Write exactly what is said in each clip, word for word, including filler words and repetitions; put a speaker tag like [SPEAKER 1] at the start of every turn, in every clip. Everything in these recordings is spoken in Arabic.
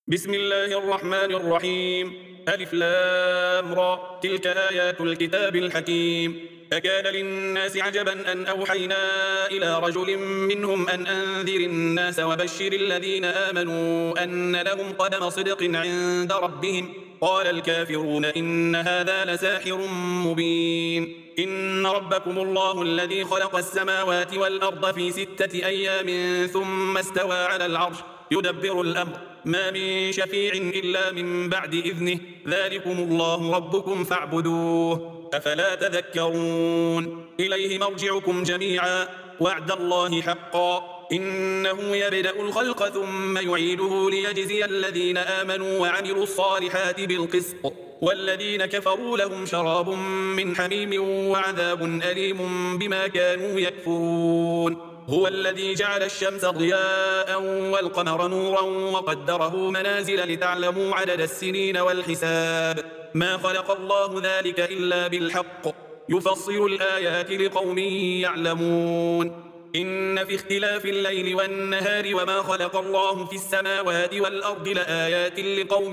[SPEAKER 1] بسم الله الرحمن الرحيم. ألف لام را، تلك آيات الكتاب الحكيم. أكان للناس عجبا أن أوحينا إلى رجل منهم أن أنذر الناس وبشر الذين آمنوا أن لهم قدم صدق عند ربهم. قال الكافرون إن هذا لساحر مبين. إن ربكم الله الذي خلق السماوات والأرض في ستة أيام ثم استوى على العرش يدبر الأمر، ما من شفيع إلا من بعد إذنه، ذلكم الله ربكم فاعبدوه، أفلا تذكرون. إليه مرجعكم جميعا، وعد الله حقا، إنه يبدأ الخلق ثم يعيده ليجزي الذين آمنوا وعملوا الصالحات بالقسط، والذين كفروا لهم شراب من حميم وعذاب أليم بما كانوا يكفرون. هو الذي جعل الشمس ضياء والقمر نورا وقدره منازل لتعلموا عدد السنين والحساب، ما خلق الله ذلك إلا بالحق، يفصل الآيات لقوم يعلمون. إن في اختلاف الليل والنهار وما خلق الله في السماوات والأرض لآيات لقوم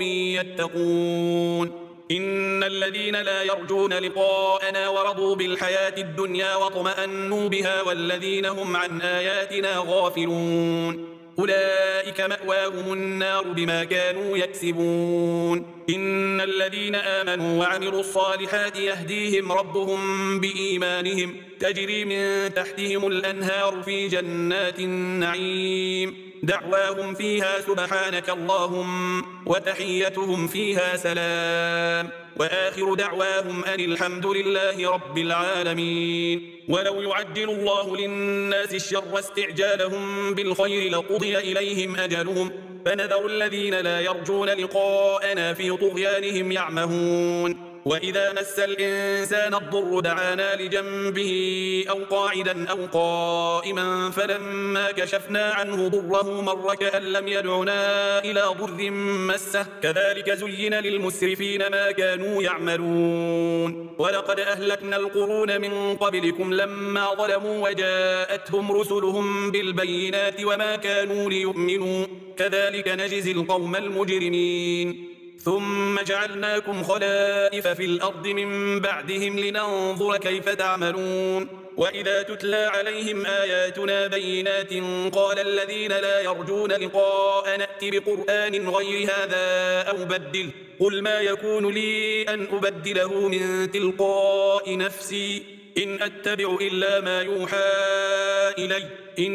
[SPEAKER 1] يتقون. إن الذين لا يرجون لقاءنا ورضوا بالحياة الدنيا واطمأنوا بها والذين هم عن آياتنا غافلون أولئك مأواهم النار بما كانوا يكسبون. إن الذين آمنوا وعملوا الصالحات يهديهم ربهم بإيمانهم، تجري من تحتهم الأنهار في جنات النعيم، دعواهم فيها سبحانك اللهم وتحيتهم فيها سلام، وآخر دعواهم أن الحمد لله رب العالمين. ولو يعجل الله للناس الشر استعجالهم بالخير لقضي إليهم أجلهم، فنذر الذين لا يرجون لقاءنا في طغيانهم يعمهون. وإذا مس الإنسان الضر دعانا لجنبه أو قاعدا أو قائما فلما كشفنا عنه ضره مر كأن لم يدعنا إلى ضر مسه، كذلك زين للمسرفين ما كانوا يعملون. ولقد أهلكنا القرون من قبلكم لما ظلموا وجاءتهم رسلهم بالبينات وما كانوا ليؤمنوا، كذلك نجزي القوم المجرمين. ثم جعلناكم خلائف في الأرض من بعدهم لننظر كيف تعملون. وإذا تتلى عليهم آياتنا بينات قال الذين لا يرجون لقاء نأت بقرآن غير هذا أو بدل، قل ما يكون لي أن أبدله من تلقاء نفسي إن أتبع إلا ما يوحى إلي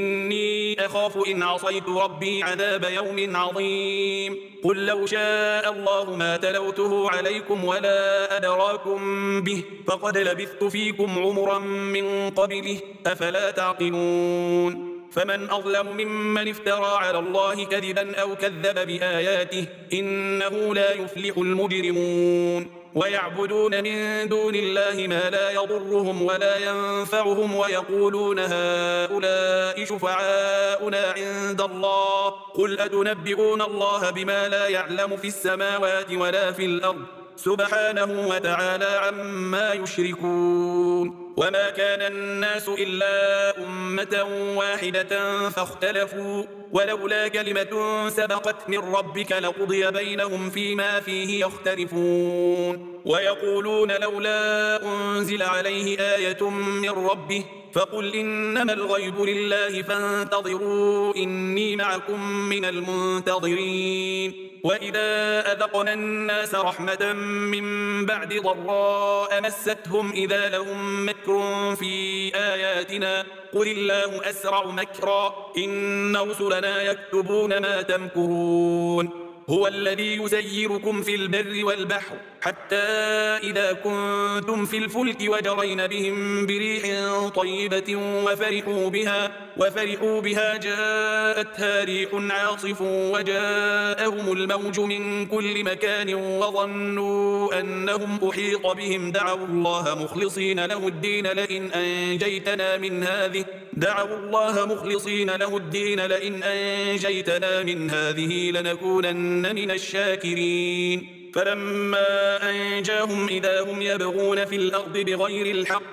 [SPEAKER 1] إني أخاف إن عصيت ربي عذاب يوم عظيم. قل لو شاء الله ما تلوته عليكم ولا أدراكم به، فقد لبثت فيكم عمرا من قبله، أفلا تعقلون. فمن أظلم ممن افترى على الله كذبا أو كذب بآياته، إنه لا يفلح المجرمون. ويعبدون من دون الله ما لا يضرهم ولا ينفعهم ويقولون هؤلاء شفعاؤنا عند الله، قل أتنبئون الله بما لا يعلم في السماوات ولا في الأرض، سبحانه وتعالى عما يشركون. وما كان الناس إلا أمة واحدة فاختلفوا، ولولا كلمة سبقت من ربك لقضي بينهم فيما فيه يختلفون. ويقولون لولا أنزل عليه آية من ربه، فقل إنما الغيب لله فانتظروا إني معكم من المنتظرين. وإذا أذقنا الناس رحمة من بعد ضراء مستهم إذا لهم مكر في آياتنا، قل الله أسرع مكرا إن رسلنا يكتبون ما تمكرون. هو الذي يسيركم في البر والبحر حتى إذا كنتم في الفلك وجرين بهم بريح طيبة وفرحوا بها وفرحوا بها جاءتها ريح عاصف وجاءهم الموج من كل مكان وظنوا أنهم أحيط بهم دعوا الله مخلصين له الدين لئن أنجيتنا من هذه دعوا الله مخلصين له الدين لئن أنجيتنا من هذه لنكونن من الشاكرين. فلما أنجاهم إذا هم يبغون في الأرض بغير الحق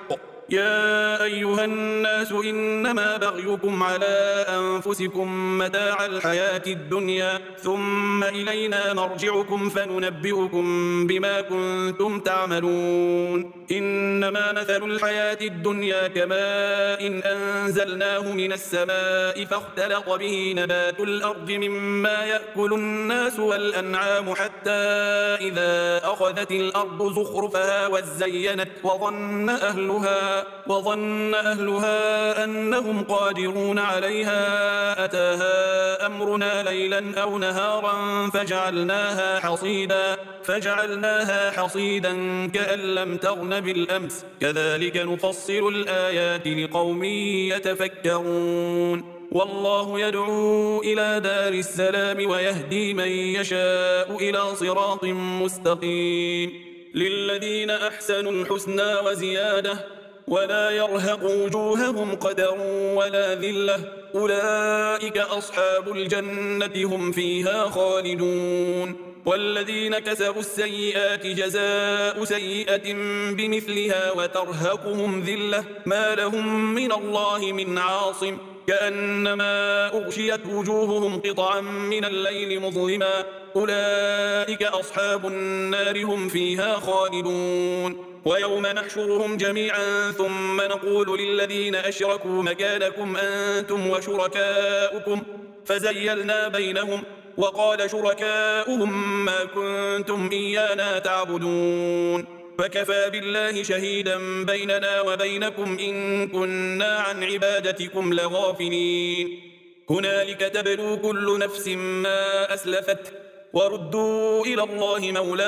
[SPEAKER 1] يا أيها الناس إنما بغيكم على أنفسكم متاع الحياة الدنيا ثم إلينا مرجعكم فننبئكم بما كنتم تعملون إنما مثل الحياة الدنيا كماء إن أنزلناه من السماء فاختلط به نبات الأرض مما يأكل الناس والأنعام حتى إذا أخذت الأرض زخرفها وزينت وظن أهلها وظن أهلها أنهم قادرون عليها أتاها أمرنا ليلا أو نهارا فجعلناها حصيدا فجعلناها حصيدا كأن لم تغن بالأمس كذلك نفصل الآيات لقوم يتفكرون والله يدعو إلى دار السلام ويهدي من يشاء إلى صراط مستقيم للذين أحسنوا الحسنى وزيادة ولا يرهق وجوههم قدر ولا ذلة أولئك أصحاب الجنة هم فيها خالدون والذين كسبوا السيئات جزاء سيئة بمثلها وترهقهم ذلة ما لهم من الله من عاصم كأنما أغشيت وجوههم قطعا من الليل مظلما أولئك أصحاب النار هم فيها خالدون ويوم نحشرهم جميعا ثم نقول للذين أشركوا مكانكم أنتم وشركاؤكم فزيلنا بينهم وقال شركاؤهم ما كنتم إيانا تعبدون فكفى بالله شهيدا بيننا وبينكم إن كنا عن عبادتكم لغافلين هنالك تبلو كل نفس ما أسلفت وردوا إلى الله مولاهم